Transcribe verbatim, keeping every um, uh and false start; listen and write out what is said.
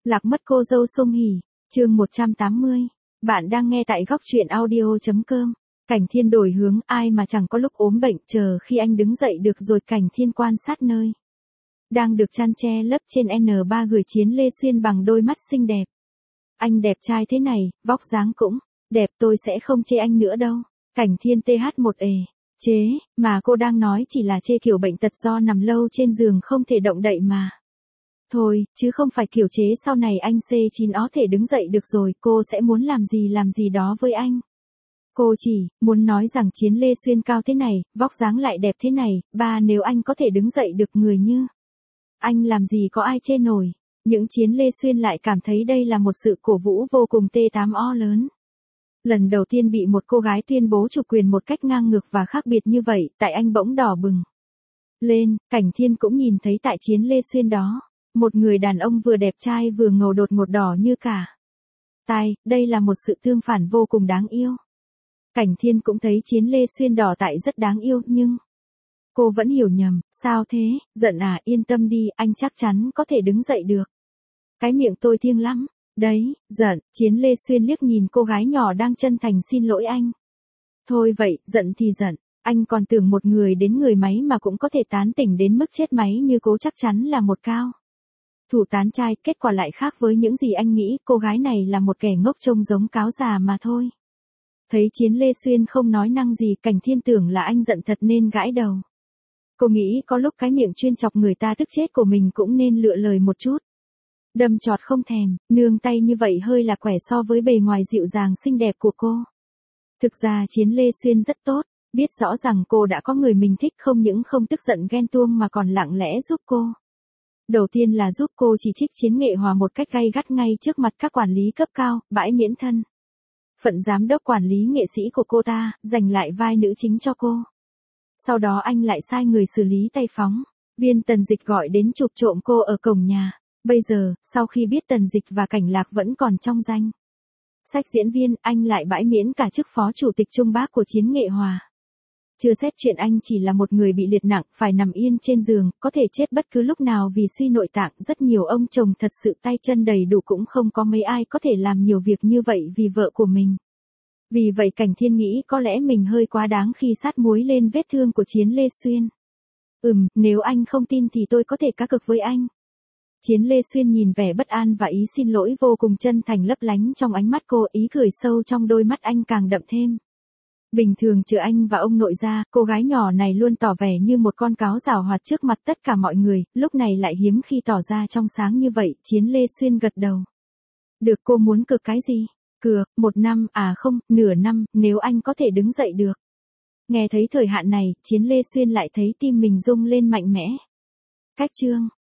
Lạc mất cô dâu Song Hỷ, chương một trăm tám mươi. Bạn đang nghe tại góc truyện audio chấm com. Cảnh Thiên đổi hướng, ai mà chẳng có lúc ốm bệnh, chờ khi anh đứng dậy được rồi Cảnh Thiên quan sát nơi đang được chăn che lấp trên N ba gửi Chiến Lê Xuyên bằng đôi mắt xinh đẹp. Anh đẹp trai thế này, vóc dáng cũng đẹp, tôi sẽ không chê anh nữa đâu. Cảnh Thiên tê hát một ề. Chế, mà cô đang nói chỉ là chê kiểu bệnh tật do nằm lâu trên giường không thể động đậy mà. Thôi, chứ không phải kiểu chế sau này anh xê chín ó thể đứng dậy được rồi, cô sẽ muốn làm gì làm gì đó với anh. Cô chỉ muốn nói rằng Chiến Lê Xuyên cao thế này, vóc dáng lại đẹp thế này, ba nếu anh có thể đứng dậy được người như anh làm gì có ai chê nổi. Những Chiến Lê Xuyên lại cảm thấy đây là một sự cổ vũ vô cùng tê tám o lớn. Lần đầu tiên bị một cô gái tuyên bố chủ quyền một cách ngang ngược và khác biệt như vậy, tại anh bỗng đỏ bừng lên. Cảnh Thiên cũng nhìn thấy tại Chiến Lê Xuyên đó, một người đàn ông vừa đẹp trai vừa ngầu đột ngột đỏ như cả tai, đây là một sự tương phản vô cùng đáng yêu. Cảnh Thiên cũng thấy Chiến Lê Xuyên đỏ tại rất đáng yêu, nhưng cô vẫn hiểu nhầm. Sao thế, giận à? Yên tâm đi, anh chắc chắn có thể đứng dậy được. Cái miệng tôi thiêng lắm. Đấy, giận. Chiến Lê Xuyên liếc nhìn cô gái nhỏ đang chân thành xin lỗi anh. Thôi vậy, giận thì giận. Anh còn tưởng một người đến người máy mà cũng có thể tán tỉnh đến mức chết máy như cô chắc chắn là một cao thủ tán trai, kết quả lại khác với những gì anh nghĩ, cô gái này là một kẻ ngốc trông giống cáo già mà thôi. Thấy Chiến Lê Xuyên không nói năng gì, Cảnh Thiên tưởng là anh giận thật nên gãi đầu. Cô nghĩ có lúc cái miệng chuyên chọc người ta tức chết của mình cũng nên lựa lời một chút. Đâm chọt không thèm, nương tay như vậy hơi là quẻ so với bề ngoài dịu dàng xinh đẹp của cô. Thực ra Chiến Lê Xuyên rất tốt, biết rõ rằng cô đã có người mình thích, không những không tức giận ghen tuông mà còn lặng lẽ giúp cô. Đầu tiên là giúp cô chỉ trích Chiến Nghệ Hòa một cách gay gắt ngay trước mặt các quản lý cấp cao, bãi miễn thân phận giám đốc quản lý nghệ sĩ của cô ta, giành lại vai nữ chính cho cô. Sau đó anh lại sai người xử lý tay phóng viên Tần Dịch gọi đến chụp trộm cô ở cổng nhà. Bây giờ, sau khi biết Tần Dịch và Cảnh Lạc vẫn còn trong danh sách diễn viên, anh lại bãi miễn cả chức phó chủ tịch trung bác của Chiến Nghệ Hòa. Chưa xét chuyện anh chỉ là một người bị liệt nặng, phải nằm yên trên giường, có thể chết bất cứ lúc nào vì suy nội tạng. Rất nhiều ông chồng thật sự tay chân đầy đủ cũng không có mấy ai có thể làm nhiều việc như vậy vì vợ của mình. Vì vậy Cảnh Thiên nghĩ có lẽ mình hơi quá đáng khi sát muối lên vết thương của Chiến Lê Xuyên. Ừm, nếu anh không tin thì tôi có thể cá cược với anh. Chiến Lê Xuyên nhìn vẻ bất an và ý xin lỗi vô cùng chân thành lấp lánh trong ánh mắt cô, ý cười sâu trong đôi mắt anh càng đậm thêm. Bình thường trừ anh và ông nội ra, cô gái nhỏ này luôn tỏ vẻ như một con cáo giảo hoạt trước mặt tất cả mọi người, lúc này lại hiếm khi tỏ ra trong sáng như vậy. Chiến Lê Xuyên gật đầu. Được, cô muốn cược cái gì? Cược, một năm, à không, nửa năm, nếu anh có thể đứng dậy được. Nghe thấy thời hạn này, Chiến Lê Xuyên lại thấy tim mình rung lên mạnh mẽ. Cách chương